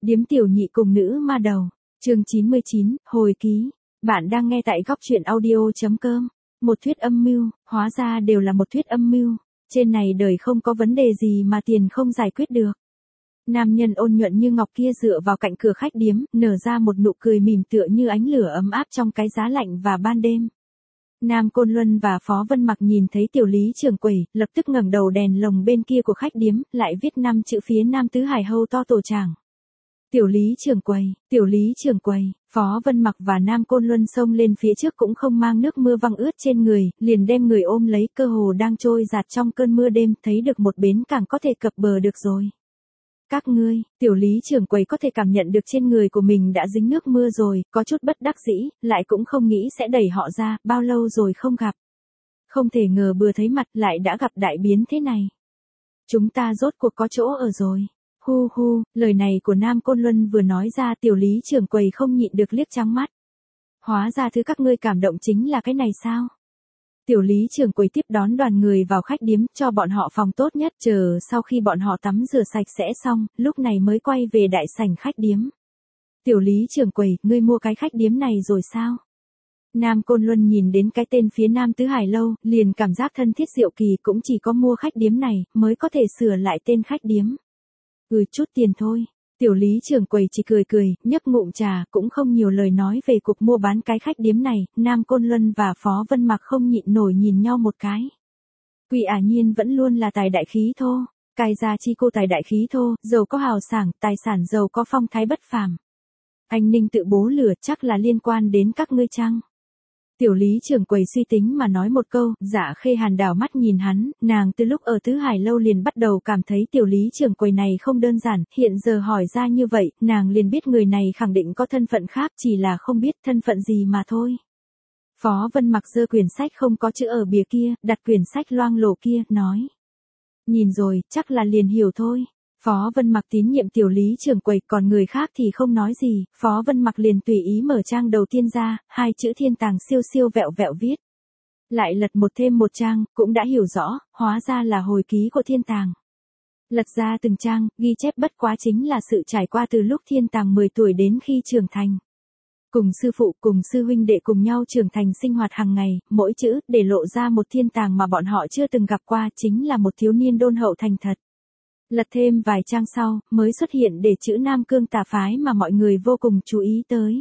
Điếm tiểu nhị cùng nữ ma đầu. Chương 99, hồi ký. Bạn đang nghe tại góc truyện audio.com. Một thuyết âm mưu, hóa ra đều là một thuyết âm mưu. Trên này đời không có vấn đề gì mà tiền không giải quyết được. Nam nhân ôn nhuận như ngọc kia dựa vào cạnh cửa khách điếm, nở ra một nụ cười mỉm tựa như ánh lửa ấm áp trong cái giá lạnh và ban đêm. Nam Côn Luân và Phó Vân Mặc nhìn thấy tiểu lý trưởng quầy, lập tức ngẩng đầu đèn lồng bên kia của khách điếm, lại viết 5 chữ phía Nam Tứ Hải Hầu to tổ tràng. Tiểu lý trưởng quầy, Phó Vân Mặc và Nam Côn Luân xông lên phía trước cũng không mang nước mưa văng ướt trên người, liền đem người ôm lấy, cơ hồ đang trôi dạt trong cơn mưa đêm, thấy được một bến cảng có thể cập bờ được rồi. Các ngươi, tiểu lý trưởng quầy có thể cảm nhận được trên người của mình đã dính nước mưa rồi, có chút bất đắc dĩ, lại cũng không nghĩ sẽ đẩy họ ra, bao lâu rồi không gặp. Không thể ngờ vừa thấy mặt lại đã gặp đại biến thế này. Chúng ta rốt cuộc có chỗ ở rồi. Hu hu, lời này của Nam Côn Luân vừa nói ra, tiểu lý trưởng quầy không nhịn được liếc trắng mắt. Hóa ra thứ các ngươi cảm động chính là cái này sao? Tiểu lý trưởng quầy tiếp đón đoàn người vào khách điếm, cho bọn họ phòng tốt nhất, chờ sau khi bọn họ tắm rửa sạch sẽ xong, lúc này mới quay về đại sảnh khách điếm. Tiểu lý trưởng quầy, ngươi mua cái khách điếm này rồi sao? Nam Côn Luân nhìn đến cái tên phía Nam Tứ Hải Lâu, liền cảm giác thân thiết diệu kỳ, cũng chỉ có mua khách điếm này, mới có thể sửa lại tên khách điếm. Chút tiền thôi. Tiểu lý trưởng quầy chỉ cười, nhấp ngụm trà, cũng không nhiều lời nói về cuộc mua bán cái khách điếm này. Nam Côn Luân và Phó Vân Mặc không nhịn nổi nhìn nhau một cái. Quỷ ả nhiên vẫn luôn là tài đại khí thô. Cai gia chi cô tài đại khí thô, giàu có hào sảng, tài sản giàu có phong thái bất phàm. Anh Ninh tự bố lửa, chắc là liên quan đến các ngươi chăng? Tiểu lý trưởng quầy suy tính mà nói một câu, Dạ Khê Hàn đảo mắt nhìn hắn, nàng từ lúc ở Tứ Hải Lâu liền bắt đầu cảm thấy tiểu lý trưởng quầy này không đơn giản, hiện giờ hỏi ra như vậy, nàng liền biết người này khẳng định có thân phận khác, chỉ là không biết thân phận gì mà thôi. Phó Vân Mặc giơ quyển sách không có chữ ở bìa kia, đặt quyển sách loang lổ kia, nói. Nhìn rồi, chắc là liền hiểu thôi. Phó Vân Mặc tín nhiệm tiểu lý trưởng quầy, còn người khác thì không nói gì, Phó Vân Mặc liền tùy ý mở trang đầu tiên ra, 2 chữ Thiên Tàng siêu siêu vẹo vẹo viết. Lại lật một thêm một trang, cũng đã hiểu rõ, hóa ra là hồi ký của Thiên Tàng. Lật ra từng trang, ghi chép bất quá chính là sự trải qua từ lúc Thiên Tàng 10 tuổi đến khi trưởng thành. Cùng sư phụ, cùng sư huynh đệ cùng nhau trưởng thành sinh hoạt hàng ngày, mỗi chữ, để lộ ra một Thiên Tàng mà bọn họ chưa từng gặp qua, chính là một thiếu niên đôn hậu thành thật. Lật thêm vài trang sau, mới xuất hiện để chữ Nam Cương Tà Phái mà mọi người vô cùng chú ý tới.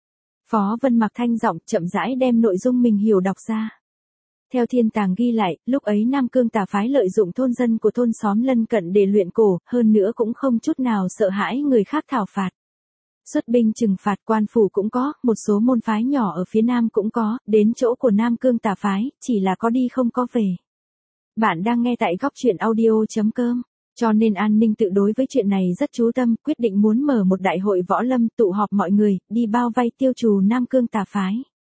Phó Vân Mặc thanh giọng, chậm rãi đem nội dung mình hiểu đọc ra. Theo Thiên Tàng ghi lại, lúc ấy Nam Cương Tà Phái lợi dụng thôn dân của thôn xóm lân cận để luyện cổ, hơn nữa cũng không chút nào sợ hãi người khác thảo phạt. Xuất binh trừng phạt, quan phủ cũng có, một số môn phái nhỏ ở phía Nam cũng có, đến chỗ của Nam Cương Tà Phái, chỉ là có đi không có về. Bạn đang nghe tại góc truyện audio.com. Cho nên An Ninh tự đối với chuyện này rất chú tâm, quyết định muốn mở một đại hội võ lâm, tụ họp mọi người, đi bao vây tiêu trừ Nam Cương Tà Phái.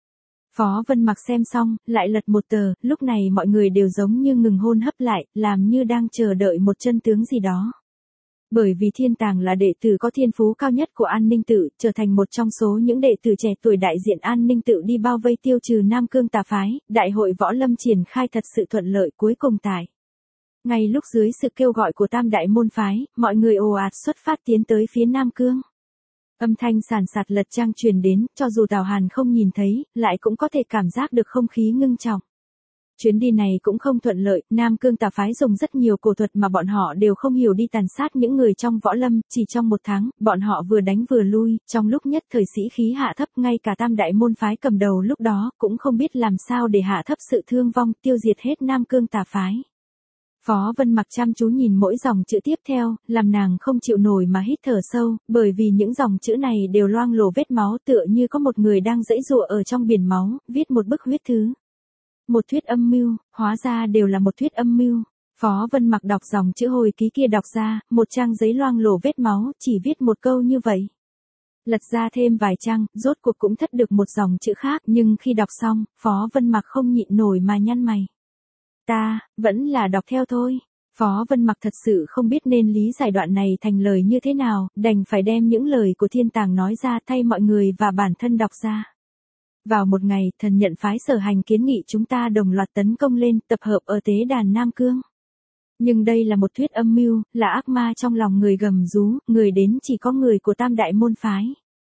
Phó Vân Mặc xem xong, lại lật một tờ, lúc này mọi người đều giống như ngừng hôn hấp lại, làm như đang chờ đợi một chân tướng gì đó. Bởi vì Thiên Tàng là đệ tử có thiên phú cao nhất của An Ninh tự, trở thành một trong số những đệ tử trẻ tuổi đại diện An Ninh tự đi bao vây tiêu trừ Nam Cương Tà Phái, đại hội võ lâm triển khai thật sự thuận lợi, cuối cùng tại. Ngay lúc dưới sự kêu gọi của tam đại môn phái, mọi người ồ ạt xuất phát tiến tới phía Nam Cương. Âm thanh sàn sạt lật trang truyền đến, cho dù Tào Hàn không nhìn thấy, lại cũng có thể cảm giác được không khí ngưng trọng. Chuyến đi này cũng không thuận lợi, Nam Cương Tà Phái dùng rất nhiều cổ thuật mà bọn họ đều không hiểu đi tàn sát những người trong võ lâm, chỉ trong 1 tháng, bọn họ vừa đánh vừa lui, trong lúc nhất thời sĩ khí hạ thấp, ngay cả tam đại môn phái cầm đầu lúc đó, cũng không biết làm sao để hạ thấp sự thương vong, tiêu diệt hết Nam Cương Tà Phái. Phó Vân Mặc chăm chú nhìn mỗi dòng chữ tiếp theo, làm nàng không chịu nổi mà hít thở sâu, bởi vì những dòng chữ này đều loang lổ vết máu, tựa như có một người đang giãy giụa ở trong biển máu, viết một bức huyết thư. Một thuyết âm mưu, hóa ra đều là một thuyết âm mưu. Phó Vân Mặc đọc dòng chữ hồi ký kia đọc ra, một trang giấy loang lổ vết máu, chỉ viết một câu như vậy. Lật ra thêm vài trang, rốt cuộc cũng thất được một dòng chữ khác, nhưng khi đọc xong, Phó Vân Mặc không nhịn nổi mà nhăn mày. Ta, vẫn là đọc theo thôi. Phó Vân Mặc thật sự không biết nên lý giải đoạn này thành lời như thế nào, đành phải đem những lời của Thiên Tàng nói ra thay mọi người và bản thân đọc ra. Vào một ngày, thần nhận phái Sở Hành kiến nghị chúng ta đồng loạt tấn công lên, tập hợp ở tế đàn Nam Cương. Nhưng đây là một thuyết âm mưu, là ác ma trong lòng người gầm rú, người đến chỉ có người của Tam Đại Môn Phái.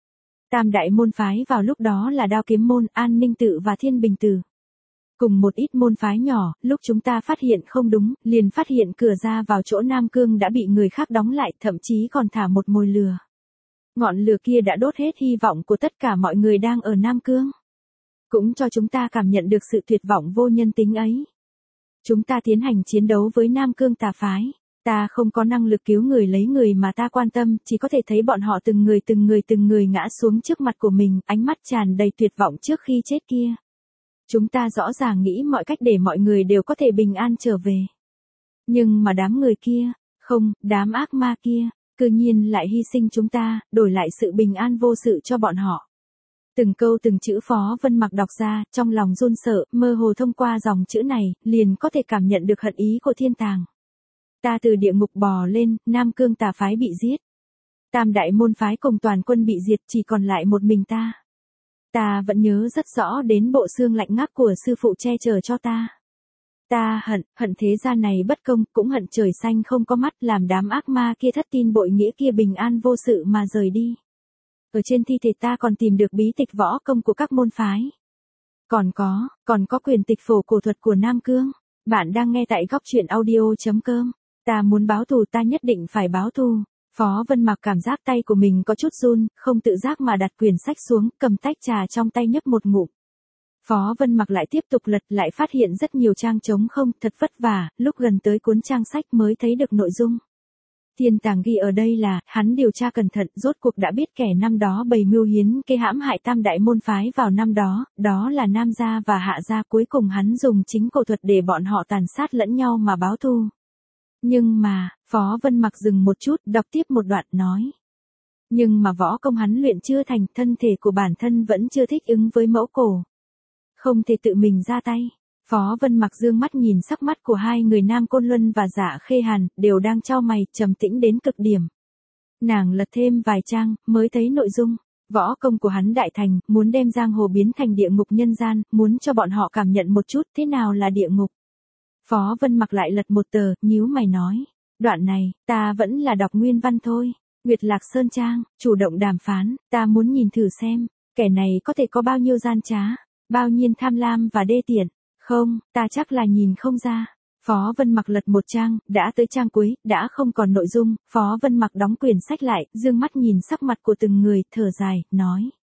Tam Đại Môn Phái vào lúc đó là Đao Kiếm Môn, An Ninh Tự và Thiên Bình Tự. Cùng một ít môn phái nhỏ, lúc chúng ta phát hiện không đúng, liền phát hiện cửa ra vào chỗ Nam Cương đã bị người khác đóng lại, thậm chí còn thả một mồi lửa. Ngọn lửa kia đã đốt hết hy vọng của tất cả mọi người đang ở Nam Cương. Cũng cho chúng ta cảm nhận được sự tuyệt vọng vô nhân tính ấy. Chúng ta tiến hành chiến đấu với Nam Cương tà phái. Ta không có năng lực cứu người lấy người mà ta quan tâm, chỉ có thể thấy bọn họ từng người ngã xuống trước mặt của mình, ánh mắt tràn đầy tuyệt vọng trước khi chết kia. Chúng ta rõ ràng nghĩ mọi cách để mọi người đều có thể bình an trở về. Nhưng mà đám người kia, không, đám ác ma kia, cư nhiên lại hy sinh chúng ta, đổi lại sự bình an vô sự cho bọn họ. Từng câu từng chữ Phó Vân Mặc đọc ra, trong lòng run sợ, mơ hồ thông qua dòng chữ này, liền có thể cảm nhận được hận ý của thiên tàng. Ta từ địa ngục bò lên, Nam Cương tà phái bị giết. Tam Đại Môn Phái cùng toàn quân bị diệt, chỉ còn lại một mình ta. Ta vẫn nhớ rất rõ đến bộ xương lạnh ngắt của sư phụ che chở cho ta. Ta hận thế gian này bất công, cũng hận trời xanh không có mắt, làm đám ác ma kia thất tin bội nghĩa kia bình an vô sự mà rời đi. Ở trên thi thể ta còn tìm được bí tịch võ công của các môn phái. Còn có quyền tịch phổ cổ thuật của Nam Cương. Bạn đang nghe tại góc truyện audio.com. Ta muốn báo thù, ta nhất định phải báo thù. Phó Vân Mặc cảm giác tay của mình có chút run, không tự giác mà đặt quyển sách xuống, cầm tách trà trong tay nhấp một ngụm. Phó Vân Mặc lại tiếp tục lật, lại phát hiện rất nhiều trang trống không, thật vất vả, lúc gần tới cuốn trang sách mới thấy được nội dung. Thiên tàng ghi ở đây là, hắn điều tra cẩn thận, rốt cuộc đã biết kẻ năm đó bày mưu hiến kế hãm hại Tam Đại Môn Phái vào năm đó, đó là Nam gia và Hạ gia, cuối cùng hắn dùng chính cổ thuật để bọn họ tàn sát lẫn nhau mà báo thù. Nhưng mà, Phó Vân Mặc dừng một chút, đọc tiếp một đoạn nói. Nhưng mà võ công hắn luyện chưa thành, thân thể của bản thân vẫn chưa thích ứng với mẫu cổ. Không thể tự mình ra tay. Phó Vân Mặc dương mắt nhìn sắc mắt của hai người Nam Côn Luân và Dạ Khê Hàn, đều đang chau mày, trầm tĩnh đến cực điểm. Nàng lật thêm vài trang, mới thấy nội dung. Võ công của hắn đại thành, muốn đem giang hồ biến thành địa ngục nhân gian, muốn cho bọn họ cảm nhận một chút thế nào là địa ngục. Phó Vân Mặc lại lật một tờ, nhíu mày nói. Đoạn này, ta vẫn là đọc nguyên văn thôi. Nguyệt Lạc Sơn Trang, chủ động đàm phán, ta muốn nhìn thử xem, kẻ này có thể có bao nhiêu gian trá, bao nhiêu tham lam và đê tiện. Không, ta chắc là nhìn không ra. Phó Vân Mặc lật một trang, đã tới trang cuối, đã không còn nội dung, Phó Vân Mặc đóng quyển sách lại, dương mắt nhìn sắc mặt của từng người, thở dài, nói.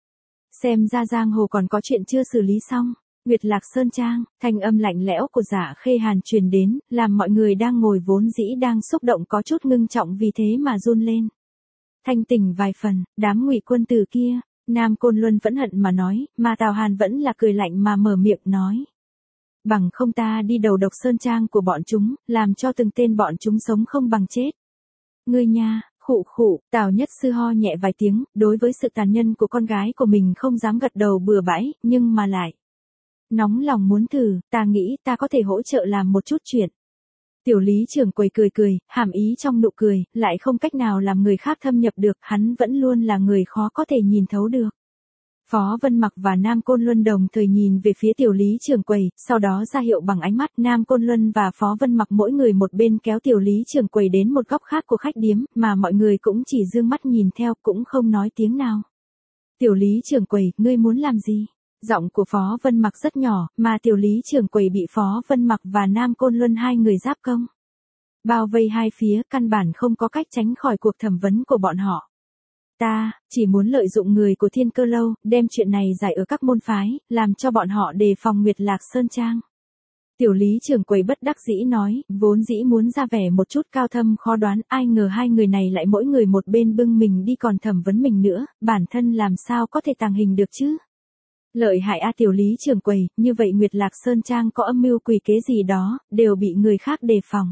Xem ra giang hồ còn có chuyện chưa xử lý xong. Nguyệt Lạc Sơn Trang, thanh âm lạnh lẽo của Dạ Khê Hàn truyền đến, làm mọi người đang ngồi vốn dĩ đang xúc động có chút ngưng trọng vì thế mà run lên. Thanh tỉnh vài phần, đám Ngụy quân tử kia, Nam Côn Luân vẫn hận mà nói, mà Tào Hàn vẫn là cười lạnh mà mở miệng nói. Bằng không ta đi đầu độc Sơn Trang của bọn chúng, làm cho từng tên bọn chúng sống không bằng chết. Ngươi nha, khụ khụ, Tào Nhất Sư ho nhẹ vài tiếng, đối với sự tàn nhẫn của con gái của mình không dám gật đầu bừa bãi, nhưng mà lại. Nóng lòng muốn thử, ta nghĩ ta có thể hỗ trợ làm một chút chuyện. Tiểu Lý trưởng quầy cười, hàm ý trong nụ cười, lại không cách nào làm người khác thâm nhập được, hắn vẫn luôn là người khó có thể nhìn thấu được. Phó Vân Mặc và Nam Côn Luân đồng thời nhìn về phía Tiểu Lý trưởng quầy, sau đó ra hiệu bằng ánh mắt, Nam Côn Luân và Phó Vân Mặc mỗi người một bên kéo Tiểu Lý trưởng quầy đến một góc khác của khách điếm, mà mọi người cũng chỉ dương mắt nhìn theo, cũng không nói tiếng nào. Tiểu Lý trưởng quầy, ngươi muốn làm gì? Giọng của Phó Vân Mặc rất nhỏ, mà Tiểu Lý trưởng quầy bị Phó Vân Mặc và Nam Côn Luân hai người giáp công. Bao vây hai phía, căn bản không có cách tránh khỏi cuộc thẩm vấn của bọn họ. Ta, chỉ muốn lợi dụng người của Thiên Cơ Lâu, đem chuyện này giải ở các môn phái, làm cho bọn họ đề phòng Nguyệt Lạc Sơn Trang. Tiểu Lý trưởng quầy bất đắc dĩ nói, vốn dĩ muốn ra vẻ một chút cao thâm khó đoán, ai ngờ hai người này lại mỗi người một bên bưng mình đi còn thẩm vấn mình nữa, bản thân làm sao có thể tàng hình được chứ? Lợi hại a Tiểu Lý trưởng quầy, như vậy Nguyệt Lạc Sơn Trang có âm mưu quỷ kế gì đó, đều bị người khác đề phòng.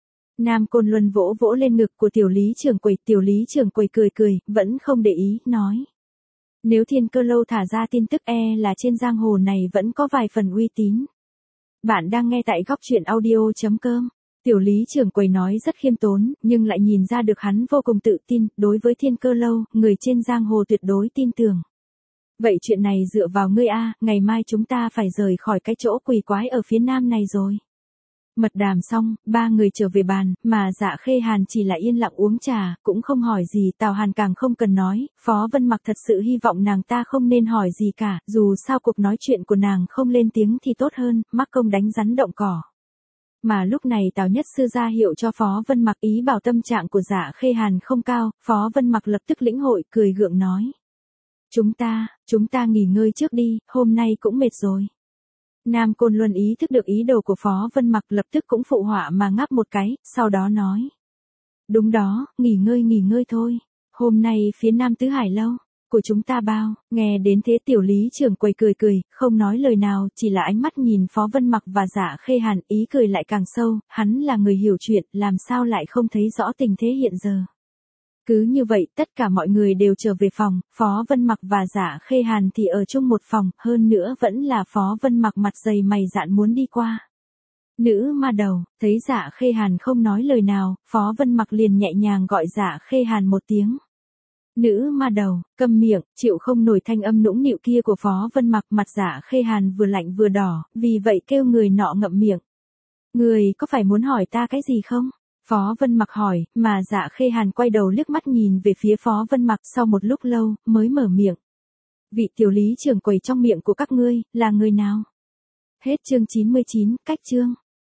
Nam Côn Luân vỗ vỗ lên ngực của Tiểu Lý trưởng quầy cười, vẫn không để ý, nói. Nếu Thiên Cơ Lâu thả ra tin tức là trên giang hồ này vẫn có vài phần uy tín. Bạn đang nghe tại góc truyện audio.com. Tiểu Lý trưởng quầy nói rất khiêm tốn, nhưng lại nhìn ra được hắn vô cùng tự tin, đối với Thiên Cơ Lâu, người trên giang hồ tuyệt đối tin tưởng. Vậy chuyện này dựa vào ngươi a, ngày mai chúng ta phải rời khỏi cái chỗ quỷ quái ở phía nam này rồi. Mật đàm xong, ba người trở về bàn, mà Dạ Khê Hàn chỉ là yên lặng uống trà, cũng không hỏi gì. Tào Hàn càng không cần nói, Phó Vân Mặc thật sự hy vọng nàng ta không nên hỏi gì cả, dù sao cuộc nói chuyện của nàng không lên tiếng thì tốt hơn, mắc công đánh rắn động cỏ. Mà lúc này Tào Nhất Sư ra hiệu cho Phó Vân Mặc, ý bảo tâm trạng của Dạ Khê Hàn không cao, Phó Vân Mặc lập tức lĩnh hội, cười gượng nói. Chúng ta nghỉ ngơi trước đi, hôm nay cũng mệt rồi. Nam Côn Luân ý thức được ý đồ của Phó Vân Mặc, lập tức cũng phụ họa mà ngáp một cái, sau đó nói. Đúng đó, nghỉ ngơi thôi. Hôm nay phía Nam Tứ Hải lâu của chúng ta bao. Nghe đến thế Tiểu Lý trưởng quầy cười, không nói lời nào, chỉ là ánh mắt nhìn Phó Vân Mặc và Dạ Khê Hàn, ý cười lại càng sâu, hắn là người hiểu chuyện, làm sao lại không thấy rõ tình thế hiện giờ. Cứ như vậy, tất cả mọi người đều trở về phòng, Phó Vân Mặc và Dạ Khê Hàn thì ở chung một phòng, hơn nữa vẫn là Phó Vân Mặc mặt dày mày dạn muốn đi qua. Nữ ma đầu, thấy Dạ Khê Hàn không nói lời nào, Phó Vân Mặc liền nhẹ nhàng gọi Dạ Khê Hàn một tiếng. Nữ ma đầu, câm miệng, chịu không nổi thanh âm nũng nịu kia của Phó Vân Mặc, mặt Dạ Khê Hàn vừa lạnh vừa đỏ, vì vậy kêu người nọ ngậm miệng. Người có phải muốn hỏi ta cái gì không? Phó Vân Mặc hỏi, mà Dạ Khê Hàn quay đầu liếc mắt nhìn về phía Phó Vân Mặc, sau một lúc lâu, mới mở miệng. Vị Tiểu Lý trưởng quầy trong miệng của các ngươi, là người nào? Hết chương 99, cách chương.